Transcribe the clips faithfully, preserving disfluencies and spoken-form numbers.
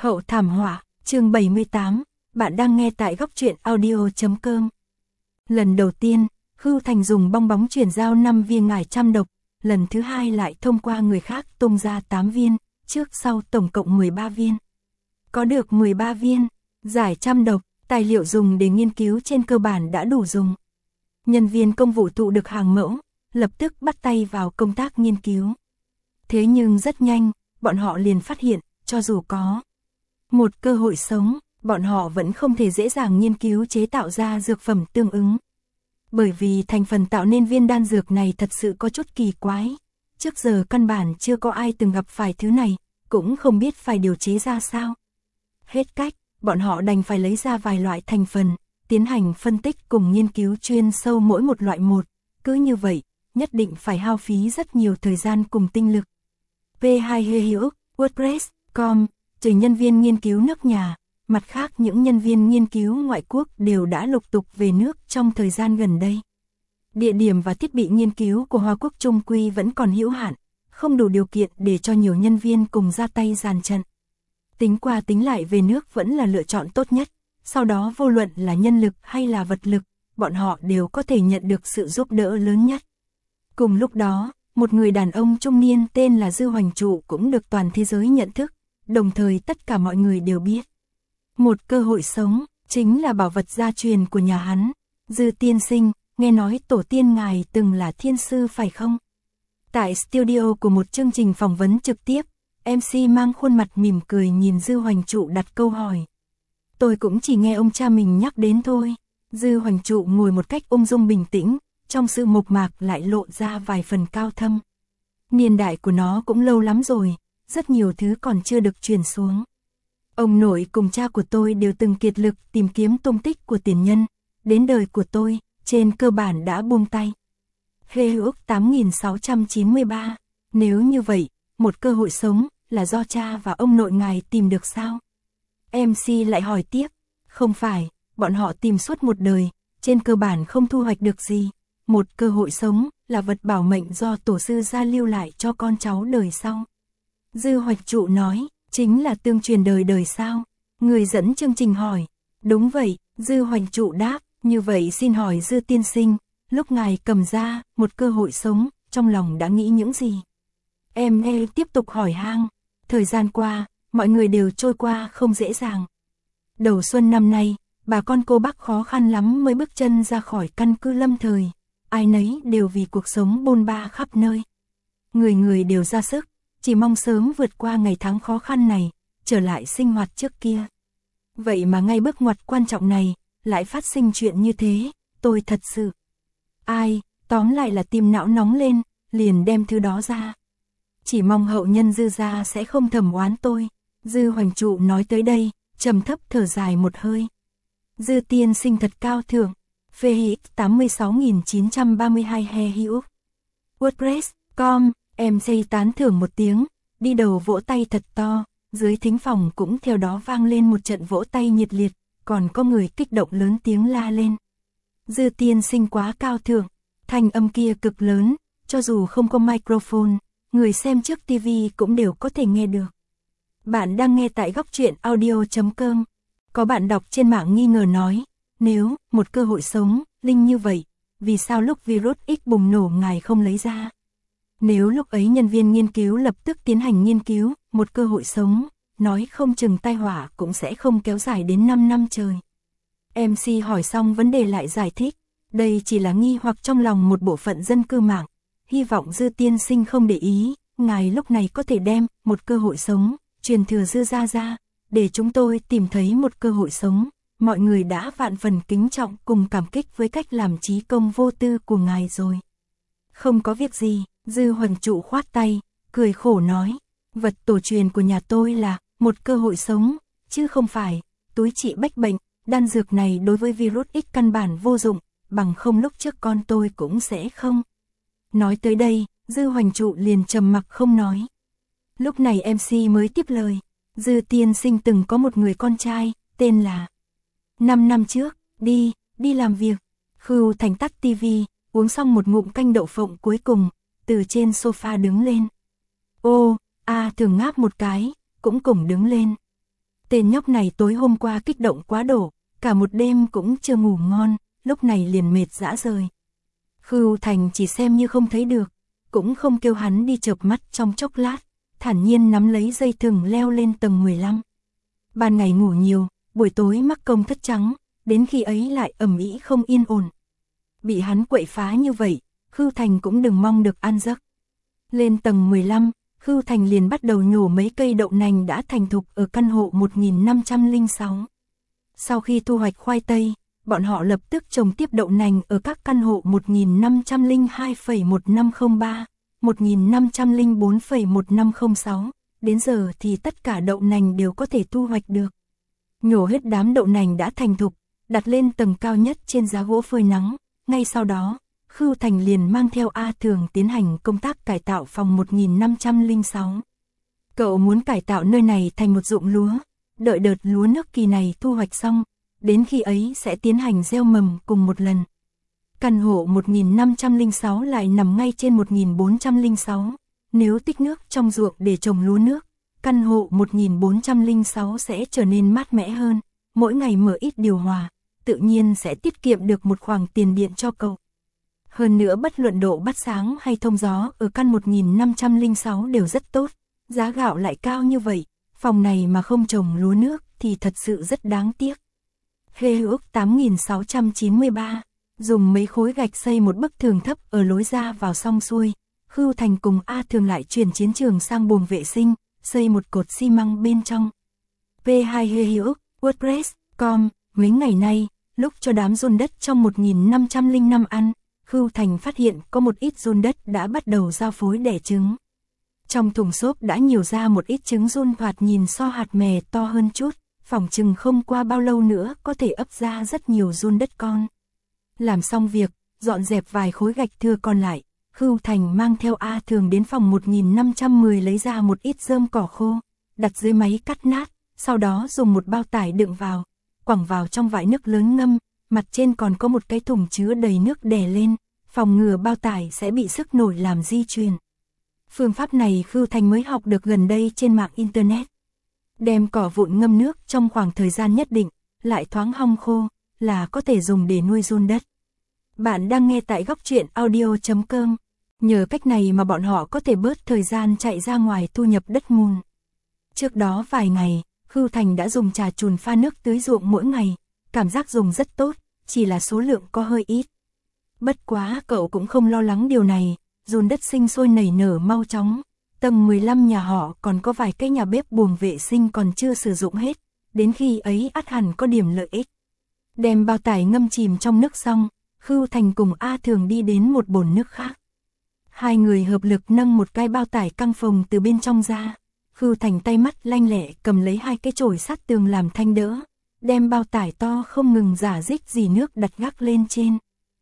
Hậu thảm họa, chương bảy mươi tám, bạn đang nghe tại góc truyện audio chấm com. Lần đầu tiên, Khưu Thành dùng bong bóng chuyển giao năm viên ngải trăm độc, lần thứ hai lại thông qua người khác tung ra tám viên, trước sau tổng cộng mười ba viên. Có được mười ba viên, giải trăm độc, tài liệu dùng để nghiên cứu trên cơ bản đã đủ dùng. Nhân viên công vụ thụ được hàng mẫu, lập tức bắt tay vào công tác nghiên cứu. Thế nhưng rất nhanh, bọn họ liền phát hiện, cho dù có một cơ hội sống, bọn họ vẫn không thể dễ dàng nghiên cứu chế tạo ra dược phẩm tương ứng. Bởi vì thành phần tạo nên viên đan dược này thật sự có chút kỳ quái. Trước giờ căn bản chưa có ai từng gặp phải thứ này, cũng không biết phải điều chế ra sao. Hết cách, bọn họ đành phải lấy ra vài loại thành phần, tiến hành phân tích cùng nghiên cứu chuyên sâu mỗi một loại một. Cứ như vậy, nhất định phải hao phí rất nhiều thời gian cùng tinh lực. pê hai Hữu, WordPress chấm com, trừ nhân viên nghiên cứu nước nhà, mặt khác những nhân viên nghiên cứu ngoại quốc đều đã lục tục về nước trong thời gian gần đây. Địa điểm và thiết bị nghiên cứu của Hoa Quốc Trung Quy vẫn còn hữu hạn, không đủ điều kiện để cho nhiều nhân viên cùng ra tay dàn trận. Tính qua tính lại về nước vẫn là lựa chọn tốt nhất, sau đó vô luận là nhân lực hay là vật lực, bọn họ đều có thể nhận được sự giúp đỡ lớn nhất. Cùng lúc đó, một người đàn ông trung niên tên là Dư Hoành Trụ cũng được toàn thế giới nhận thức, đồng thời tất cả mọi người đều biết. Một cơ hội sống, chính là bảo vật gia truyền của nhà hắn. Dư tiên sinh, nghe nói tổ tiên ngài từng là thiên sư phải không? Tại studio của một chương trình phỏng vấn trực tiếp, em xê mang khuôn mặt mỉm cười nhìn Dư Hoành Trụ đặt câu hỏi. Tôi cũng chỉ nghe ông cha mình nhắc đến thôi. Dư Hoành Trụ ngồi một cách ung dung bình tĩnh, trong sự mộc mạc lại lộ ra vài phần cao thâm. Niên đại của nó cũng lâu lắm rồi, rất nhiều thứ còn chưa được truyền xuống. Ông nội cùng cha của tôi đều từng kiệt lực tìm kiếm tung tích của tiền nhân, đến đời của tôi, trên cơ bản đã buông tay. Hê Hữu tám nghìn sáu trăm chín mươi ba, nếu như vậy, một cơ hội sống là do cha và ông nội ngài tìm được sao? em xê lại hỏi tiếp, không phải, bọn họ tìm suốt một đời, trên cơ bản không thu hoạch được gì. Một cơ hội sống là vật bảo mệnh do tổ sư gia lưu lại cho con cháu đời sau. Dư Hoành Trụ nói, chính là tương truyền đời đời sao? Người dẫn chương trình hỏi, đúng vậy, Dư Hoành Trụ đáp, như vậy xin hỏi Dư tiên sinh, lúc ngài cầm ra một cơ hội sống, trong lòng đã nghĩ những gì? Em nghe tiếp tục hỏi han, thời gian qua, mọi người đều trôi qua không dễ dàng. Đầu xuân năm nay, bà con cô bác khó khăn lắm mới bước chân ra khỏi căn cứ lâm thời. Ai nấy đều vì cuộc sống bôn ba khắp nơi. Người người đều ra sức, chỉ mong sớm vượt qua ngày tháng khó khăn này, trở lại sinh hoạt trước kia. Vậy mà ngay bước ngoặt quan trọng này, lại phát sinh chuyện như thế, tôi thật sự. Ai, tóm lại là tim não nóng lên, liền đem thứ đó ra. Chỉ mong hậu nhân Dư gia sẽ không thầm oán tôi. Dư Hoành Trụ nói tới đây, trầm thấp thở dài một hơi. Dư tiên sinh thật cao thượng. pê hích tám mươi sáu nghìn chín trăm ba mươi hai He Hữu. WordPress chấm com, em xây tán thưởng một tiếng, đi đầu vỗ tay thật to, dưới thính phòng cũng theo đó vang lên một trận vỗ tay nhiệt liệt, còn có người kích động lớn tiếng la lên. Dư tiên sinh quá cao thượng, thanh âm kia cực lớn, cho dù không có microphone, người xem trước ti vi cũng đều có thể nghe được. Bạn đang nghe tại góc truyện audio chấm com. Có bạn đọc trên mạng nghi ngờ nói, nếu một cơ hội sống, linh như vậy, vì sao lúc virus X bùng nổ ngài không lấy ra? Nếu lúc ấy nhân viên nghiên cứu lập tức tiến hành nghiên cứu, một cơ hội sống, nói không chừng tai họa cũng sẽ không kéo dài đến năm năm trời. em xê hỏi xong vấn đề lại giải thích, đây chỉ là nghi hoặc trong lòng một bộ phận dân cư mạng, hy vọng Dư tiên sinh không để ý, ngài lúc này có thể đem một cơ hội sống, truyền thừa Dư gia ra, để chúng tôi tìm thấy một cơ hội sống. Mọi người đã vạn phần kính trọng cùng cảm kích với cách làm trí công vô tư của ngài rồi. Không có việc gì, Dư Hoành Trụ khoát tay, cười khổ nói, vật tổ truyền của nhà tôi là một cơ hội sống, chứ không phải túi trị bách bệnh, đan dược này đối với virus X căn bản vô dụng, bằng không lúc trước con tôi cũng sẽ không. Nói tới đây, Dư Hoành Trụ liền trầm mặc không nói. Lúc này em xê mới tiếp lời, Dư tiên sinh từng có một người con trai, tên là Năm năm trước, đi, đi làm việc. Khưu Thành tắt ti vi, uống xong một ngụm canh đậu phộng cuối cùng, từ trên sofa đứng lên. Ô, a thường ngáp một cái, cũng cùng đứng lên. Tên nhóc này tối hôm qua kích động quá độ, cả một đêm cũng chưa ngủ ngon, lúc này liền mệt rã rời. Khưu Thành chỉ xem như không thấy được, cũng không kêu hắn đi chợp mắt trong chốc lát, thản nhiên nắm lấy dây thừng leo lên tầng mười lăm. Ban ngày ngủ nhiều, buổi tối mắc công thất trắng, đến khi ấy lại ầm ĩ không yên ổn. Bị hắn quậy phá như vậy, Khưu Thành cũng đừng mong được an giấc. Lên tầng mười lăm, Khưu Thành liền bắt đầu nhổ mấy cây đậu nành đã thành thục ở căn hộ một nghìn năm trăm lẻ sáu. Sau khi thu hoạch khoai tây, bọn họ lập tức trồng tiếp đậu nành ở các căn hộ một nghìn năm trăm lẻ hai phẩy một năm không ba, một nghìn năm trăm lẻ bốn phẩy một năm không sáu, đến giờ thì tất cả đậu nành đều có thể thu hoạch được. Nhổ hết đám đậu nành đã thành thục, đặt lên tầng cao nhất trên giá gỗ phơi nắng, ngay sau đó, Khưu Thành liền mang theo A Thường tiến hành công tác cải tạo phòng một nghìn năm trăm lẻ sáu. Cậu muốn cải tạo nơi này thành một ruộng lúa, đợi đợt lúa nước kỳ này thu hoạch xong, đến khi ấy sẽ tiến hành gieo mầm cùng một lần. Căn hộ một nghìn năm trăm lẻ sáu lại nằm ngay trên một nghìn bốn trăm lẻ sáu, nếu tích nước trong ruộng để trồng lúa nước, căn hộ một nghìn bốn trăm lẻ sáu sẽ trở nên mát mẻ hơn, mỗi ngày mở ít điều hòa, tự nhiên sẽ tiết kiệm được một khoản tiền điện cho cậu. Hơn nữa bất luận độ bắt sáng hay thông gió ở căn một nghìn năm trăm lẻ sáu đều rất tốt, giá gạo lại cao như vậy, phòng này mà không trồng lúa nước thì thật sự rất đáng tiếc. Hê ước tám nghìn sáu trăm chín mươi ba, dùng mấy khối gạch xây một bức tường thấp ở lối ra vào xong xuôi, Khưu Thành cùng A Thường lại chuyển chiến trường sang buồng vệ sinh, xây một cột xi măng bên trong. pê hai Hê ước, WordPress chấm com, mấy ngày nay, lúc cho đám giun đất trong một nghìn năm trăm lẻ năm ăn, Khưu Thành phát hiện có một ít giun đất đã bắt đầu giao phối đẻ trứng. Trong thùng xốp đã nhiều ra một ít trứng giun thoạt nhìn so hạt mè to hơn chút, phỏng chừng không qua bao lâu nữa có thể ấp ra rất nhiều giun đất con. Làm xong việc, dọn dẹp vài khối gạch thừa còn lại, Khưu Thành mang theo A Thường đến phòng một nghìn năm trăm mười lấy ra một ít rơm cỏ khô, đặt dưới máy cắt nát, sau đó dùng một bao tải đựng vào, quẳng vào trong vại nước lớn ngâm, mặt trên còn có một cái thùng chứa đầy nước đè lên, phòng ngừa bao tải sẽ bị sức nổi làm di chuyển. Phương pháp này Khưu Thành mới học được gần đây trên mạng Internet. Đem cỏ vụn ngâm nước trong khoảng thời gian nhất định, lại thoáng hong khô, là có thể dùng để nuôi giun đất. Bạn đang nghe tại góc truyện audio chấm com. Nhờ cách này mà bọn họ có thể bớt thời gian chạy ra ngoài thu nhập đất mùn. Trước đó vài ngày, Khưu Thành đã dùng trà chùn pha nước tưới ruộng mỗi ngày, cảm giác dùng rất tốt, chỉ là số lượng có hơi ít. Bất quá cậu cũng không lo lắng điều này, giun đất sinh sôi nảy nở mau chóng. Tầng mười lăm nhà họ còn có vài cái nhà bếp buồng vệ sinh còn chưa sử dụng hết, đến khi ấy ắt hẳn có điểm lợi ích. Đem bao tải ngâm chìm trong nước xong, Khưu Thành cùng A Thường đi đến một bồn nước khác. Hai người hợp lực nâng một cái bao tải căng phồng từ bên trong ra. Khưu Thành tay mắt lanh lẹ cầm lấy hai cái chổi sát tường làm thanh đỡ, đem bao tải to không ngừng rả rích dì nước đặt gác lên trên.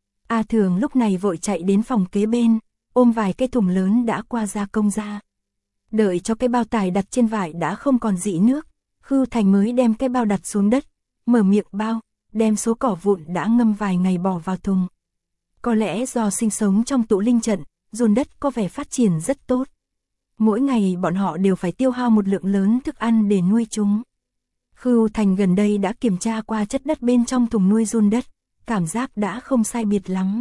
A Thường lúc này vội chạy đến phòng kế bên, ôm vài cái thùng lớn đã qua gia công ra. Đợi cho cái bao tải đặt trên vải đã không còn rỉ nước, Khưu Thành mới đem cái bao đặt xuống đất, mở miệng bao, đem số cỏ vụn đã ngâm vài ngày bỏ vào thùng. Có lẽ do sinh sống trong tụ linh trận, giun đất có vẻ phát triển rất tốt. Mỗi ngày bọn họ đều phải tiêu hao một lượng lớn thức ăn để nuôi chúng. Khưu Thành gần đây đã kiểm tra qua chất đất bên trong thùng nuôi giun đất, cảm giác đã không sai biệt lắm.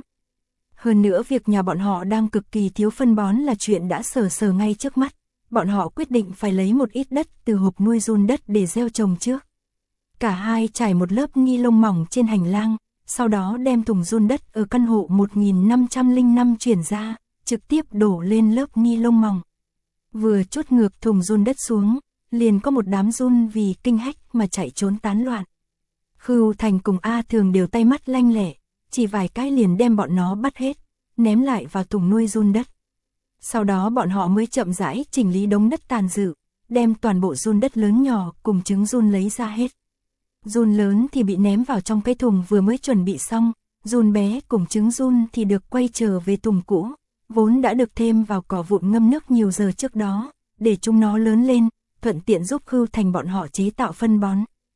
Hơn nữa việc nhà bọn họ đang cực kỳ thiếu phân bón là chuyện đã sờ sờ ngay trước mắt. Bọn họ quyết định phải lấy một ít đất từ hộp nuôi giun đất để gieo trồng trước. Cả hai trải một lớp ni lông mỏng trên hành lang, sau đó đem thùng giun đất ở căn hộ một nghìn năm trăm lẻ năm chuyển ra, trực tiếp đổ lên lớp ni lông mỏng. Vừa chốt ngược thùng giun đất xuống, liền có một đám giun vì kinh hách mà chạy trốn tán loạn. Khưu Thành cùng A Thường đều tay mắt lanh lẹ, chỉ vài cái liền đem bọn nó bắt hết, ném lại vào thùng nuôi giun đất. Sau đó bọn họ mới chậm rãi chỉnh lý đống đất tàn dư, đem toàn bộ giun đất lớn nhỏ cùng trứng giun lấy ra hết. Giun lớn thì bị ném vào trong cái thùng vừa mới chuẩn bị xong, giun bé cùng trứng giun thì được quay trở về thùng cũ, vốn đã được thêm vào cỏ vụn ngâm nước nhiều giờ trước đó, để chúng nó lớn lên, thuận tiện giúp Khưu Thành bọn họ chế tạo phân bón.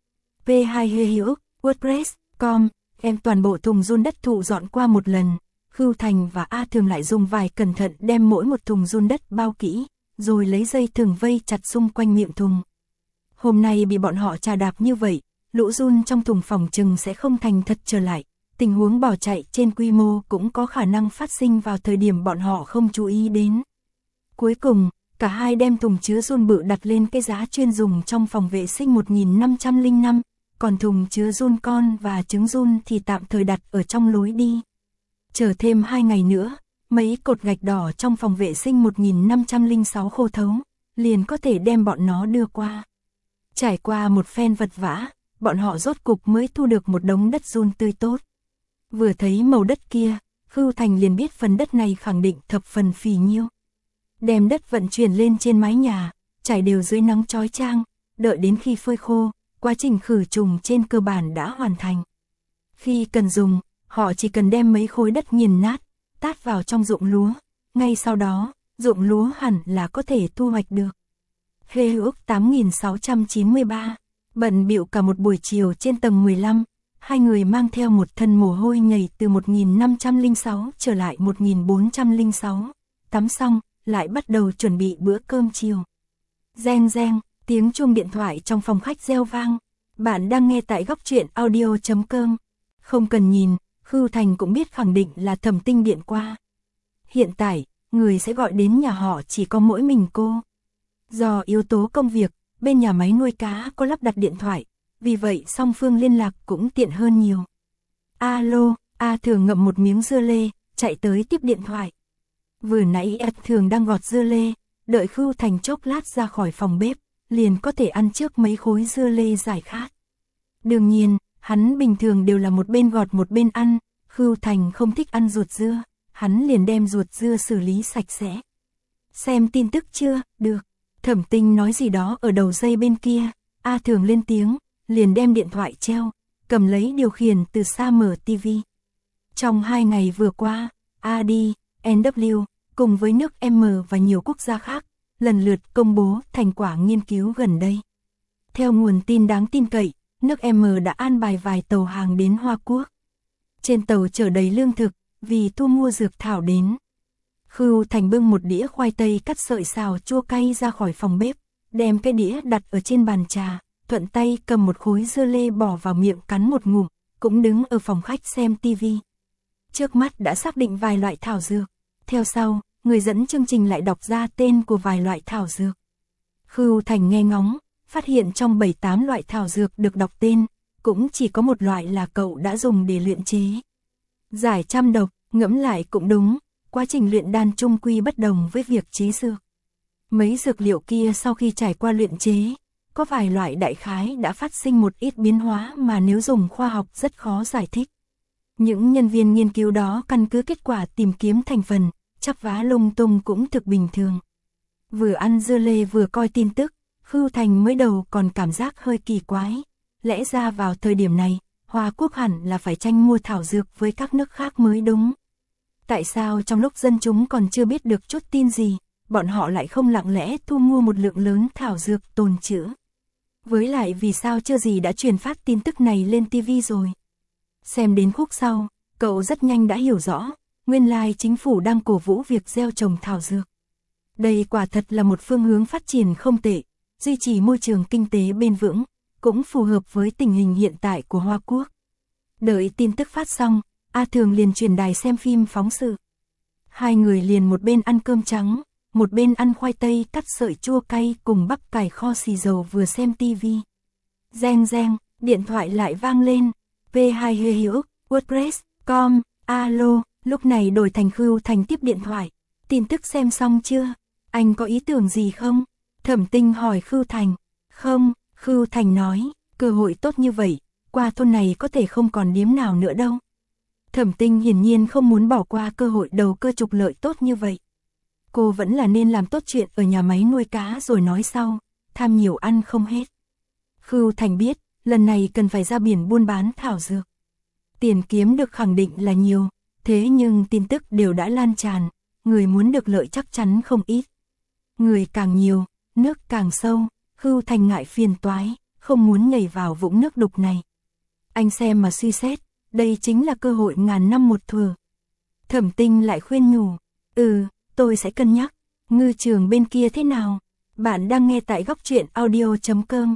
pê hai Hê ước, WordPress chấm com, em toàn bộ thùng giun đất thụ dọn qua một lần. Khưu Thành và A Thường lại dùng vải cẩn thận đem mỗi một thùng giun đất bao kỹ, rồi lấy dây thừng vây chặt xung quanh miệng thùng. Hôm nay bị bọn họ trà đạp như vậy, lũ giun trong thùng phòng chừng sẽ không thành thật trở lại. Tình huống bỏ chạy trên quy mô cũng có khả năng phát sinh vào thời điểm bọn họ không chú ý đến. Cuối cùng, cả hai đem thùng chứa giun bự đặt lên cái giá chuyên dùng trong phòng vệ sinh một nghìn năm trăm lẻ năm, còn thùng chứa giun con và trứng giun thì tạm thời đặt ở trong lối đi. Chờ thêm hai ngày nữa, mấy cột gạch đỏ trong phòng vệ sinh một nghìn năm trăm lẻ sáu khô thấu, liền có thể đem bọn nó đưa qua. Trải qua một phen vật vã, bọn họ rốt cục mới thu được một đống đất giun tươi tốt. Vừa thấy màu đất kia, Khưu Thành liền biết phần đất này khẳng định thập phần phì nhiêu. Đem đất vận chuyển lên trên mái nhà, trải đều dưới nắng chói chang, đợi đến khi phơi khô, quá trình khử trùng trên cơ bản đã hoàn thành. Khi cần dùng, họ chỉ cần đem mấy khối đất nghiền nát, tát vào trong ruộng lúa, ngay sau đó, ruộng lúa hẳn là có thể thu hoạch được. Hê ước tám nghìn sáu trăm chín mươi ba, bận bịu cả một buổi chiều trên tầng mười lăm, hai người mang theo một thân mồ hôi nhảy từ một nghìn năm trăm lẻ sáu trở lại một nghìn bốn trăm lẻ sáu, tắm xong, lại bắt đầu chuẩn bị bữa cơm chiều. Reng reng, tiếng chuông điện thoại trong phòng khách reo vang. Bạn đang nghe tại góc truyện audio chấm com. Không cần nhìn, Khưu Thành cũng biết khẳng định là Thẩm Tinh điện qua. Hiện tại, người sẽ gọi đến nhà họ chỉ có mỗi mình cô. Do yếu tố công việc, bên nhà máy nuôi cá có lắp đặt điện thoại, vì vậy song phương liên lạc cũng tiện hơn nhiều. Alo, A Thường ngậm một miếng dưa lê, chạy tới tiếp điện thoại. Vừa nãy A Thường đang gọt dưa lê, đợi Khưu Thành chốc lát ra khỏi phòng bếp, liền có thể ăn trước mấy khối dưa lê giải khát. Đương nhiên, hắn bình thường đều là một bên gọt một bên ăn, Khưu Thành không thích ăn ruột dưa, hắn liền đem ruột dưa xử lý sạch sẽ. Xem tin tức chưa? Được. Thẩm Tinh nói gì đó ở đầu dây bên kia, A Thường lên tiếng, liền đem điện thoại treo, cầm lấy điều khiển từ xa mở tivi. Trong hai ngày vừa qua, a đê, en vê cùng với nước M và nhiều quốc gia khác, lần lượt công bố thành quả nghiên cứu gần đây. Theo nguồn tin đáng tin cậy, nước M đã an bài vài tàu hàng đến Hoa Quốc. Trên tàu chở đầy lương thực, vì thu mua dược thảo đến. Khưu Thành bưng một đĩa khoai tây cắt sợi xào chua cay ra khỏi phòng bếp, đem cái đĩa đặt ở trên bàn trà, thuận tay cầm một khối dưa lê bỏ vào miệng cắn một ngụm, cũng đứng ở phòng khách xem tivi. Trước mắt đã xác định vài loại thảo dược, theo sau, người dẫn chương trình lại đọc ra tên của vài loại thảo dược. Khưu Thành nghe ngóng, phát hiện trong bảy tám loại thảo dược được đọc tên, cũng chỉ có một loại là cậu đã dùng để luyện chế. Giải trăm độc, ngẫm lại cũng đúng, quá trình luyện đan chung quy bất đồng với việc chế dược. Mấy dược liệu kia sau khi trải qua luyện chế, có vài loại đại khái đã phát sinh một ít biến hóa mà nếu dùng khoa học rất khó giải thích. Những nhân viên nghiên cứu đó căn cứ kết quả tìm kiếm thành phần, chắp vá lung tung cũng thực bình thường. Vừa ăn dưa lê vừa coi tin tức, Khưu Thành mới đầu còn cảm giác hơi kỳ quái. Lẽ ra vào thời điểm này, Hoa Quốc hẳn là phải tranh mua thảo dược với các nước khác mới đúng. Tại sao trong lúc dân chúng còn chưa biết được chút tin gì, bọn họ lại không lặng lẽ thu mua một lượng lớn thảo dược tồn trữ? Với lại vì sao chưa gì đã truyền phát tin tức này lên tivi rồi? Xem đến khúc sau, cậu rất nhanh đã hiểu rõ, nguyên lai chính phủ đang cổ vũ việc gieo trồng thảo dược. Đây quả thật là một phương hướng phát triển không tệ, duy trì môi trường kinh tế bền vững, cũng phù hợp với tình hình hiện tại của Hoa Quốc. Đợi tin tức phát xong, A Thường liền chuyển đài xem phim phóng sự. Hai người liền một bên ăn cơm trắng, một bên ăn khoai tây cắt sợi chua cay cùng bắp cải kho xì dầu vừa xem tivi. Reng reng, điện thoại lại vang lên. vê hai Hê Hiếu, WordPress, com, alo, lúc này đổi thành Khưu Thành tiếp điện thoại. Tin tức xem xong chưa? Anh có ý tưởng gì không? Thẩm Tinh hỏi Khưu Thành. Không, Khưu Thành nói, cơ hội tốt như vậy, qua thôn này có thể không còn điếm nào nữa đâu. Thẩm Tinh hiển nhiên không muốn bỏ qua cơ hội đầu cơ trục lợi tốt như vậy. Cô vẫn là nên làm tốt chuyện ở nhà máy nuôi cá rồi nói sau, tham nhiều ăn không hết. Khưu Thành biết, lần này cần phải ra biển buôn bán thảo dược. Tiền kiếm được khẳng định là nhiều, thế nhưng tin tức đều đã lan tràn, người muốn được lợi chắc chắn không ít. Người càng nhiều, nước càng sâu, Khưu Thành ngại phiền toái, không muốn nhảy vào vũng nước đục này. Anh xem mà suy xét, đây chính là cơ hội ngàn năm một thủa. Thẩm Tinh lại khuyên nhủ, ừ, tôi sẽ cân nhắc, ngư trường bên kia thế nào? Bạn đang nghe tại góc truyện audio chấm com.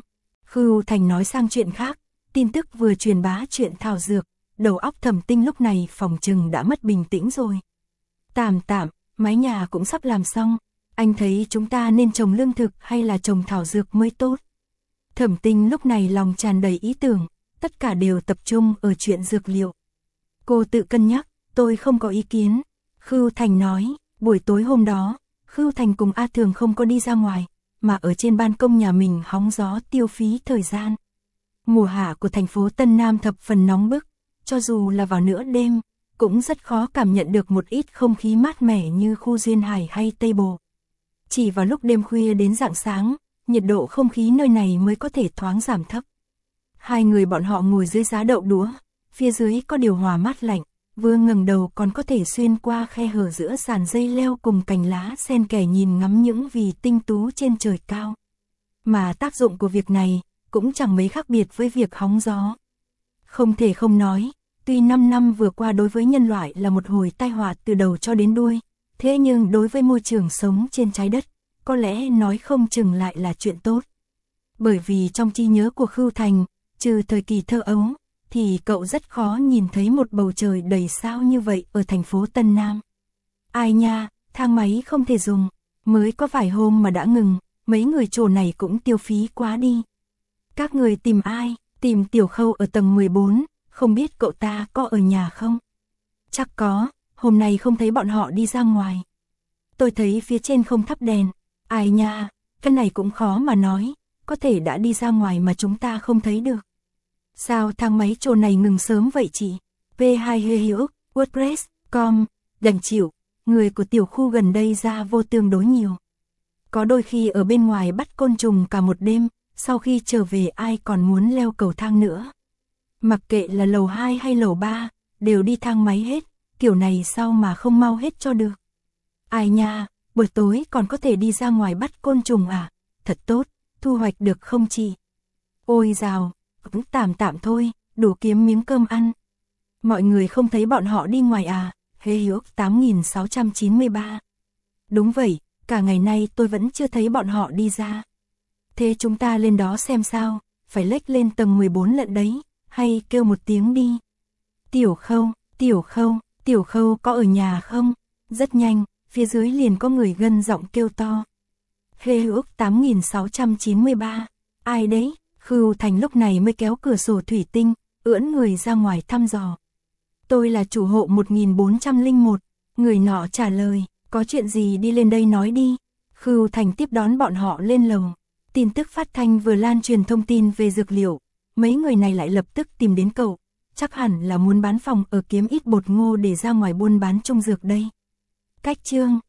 Khưu Thành nói sang chuyện khác, tin tức vừa truyền bá chuyện thảo dược, đầu óc Thẩm Tinh lúc này phòng trừng đã mất bình tĩnh rồi. Tạm tạm, mái nhà cũng sắp làm xong, anh thấy chúng ta nên trồng lương thực hay là trồng thảo dược mới tốt. Thẩm Tinh lúc này lòng tràn đầy ý tưởng, tất cả đều tập trung ở chuyện dược liệu. Cô tự cân nhắc, tôi không có ý kiến. Khưu Thành nói, buổi tối hôm đó, Khưu Thành cùng A Thường không có đi ra ngoài, mà ở trên ban công nhà mình hóng gió tiêu phí thời gian. Mùa hạ của thành phố Tân Nam thập phần nóng bức, cho dù là vào nửa đêm, cũng rất khó cảm nhận được một ít không khí mát mẻ như khu Duyên Hải hay Tây Bồ. Chỉ vào lúc đêm khuya đến rạng sáng, nhiệt độ không khí nơi này mới có thể thoáng giảm thấp. Hai người bọn họ ngồi dưới giá đậu đũa, phía dưới có điều hòa mát lạnh, vừa ngẩng đầu còn có thể xuyên qua khe hở giữa sàn dây leo cùng cành lá xen kẽ nhìn ngắm những vì tinh tú trên trời cao. Mà tác dụng của việc này cũng chẳng mấy khác biệt với việc hóng gió. Không thể không nói, tuy năm năm vừa qua đối với nhân loại là một hồi tai họa từ đầu cho đến đuôi, thế nhưng đối với môi trường sống trên trái đất, có lẽ nói không chừng lại là chuyện tốt. Bởi vì trong trí nhớ của Khưu Thành, trừ thời kỳ thơ ấu, thì cậu rất khó nhìn thấy một bầu trời đầy sao như vậy ở thành phố Tân Nam. Ai nha, thang máy không thể dùng, mới có vài hôm mà đã ngừng, mấy người trồ này cũng tiêu phí quá đi. Các người tìm ai? Tìm Tiểu Khâu ở tầng mười bốn, không biết cậu ta có ở nhà không? Chắc có, hôm nay không thấy bọn họ đi ra ngoài. Tôi thấy phía trên không thắp đèn. Ai nha, cái này cũng khó mà nói, có thể đã đi ra ngoài mà chúng ta không thấy được. Sao thang máy trồ này ngừng sớm vậy chị? vê hai Hữu, WordPress, com, đành chịu, người của tiểu khu gần đây ra vô tương đối nhiều. Có đôi khi ở bên ngoài bắt côn trùng cả một đêm, sau khi trở về ai còn muốn leo cầu thang nữa. Mặc kệ là lầu hai hay lầu ba, đều đi thang máy hết, kiểu này sao mà không mau hết cho được. Ai nha, buổi tối còn có thể đi ra ngoài bắt côn trùng à? Thật tốt, thu hoạch được không chị? Ôi dào, cũng tạm tạm thôi, đủ kiếm miếng cơm ăn. Mọi người không thấy bọn họ đi ngoài à? Hê Hiếu tám nghìn sáu trăm chín mươi ba. Đúng vậy, cả ngày nay tôi vẫn chưa thấy bọn họ đi ra. Thế chúng ta lên đó xem sao, phải lếch lên tầng mười bốn lận đấy, hay kêu một tiếng đi. Tiểu Khâu, Tiểu Khâu, Tiểu Khâu có ở nhà không? Rất nhanh, phía dưới liền có người gân giọng kêu to. Hê Hiếu tám nghìn sáu trăm chín mươi ba. Ai đấy? Khưu Thành lúc này mới kéo cửa sổ thủy tinh, ưỡn người ra ngoài thăm dò. Tôi là chủ hộ một nghìn bốn trăm lẻ một, người nọ trả lời, có chuyện gì đi lên đây nói đi. Khưu Thành tiếp đón bọn họ lên lầu. Tin tức phát thanh vừa lan truyền thông tin về dược liệu, mấy người này lại lập tức tìm đến cậu, chắc hẳn là muốn bán phòng ở kiếm ít bột ngô để ra ngoài buôn bán trung dược đây. Cách chương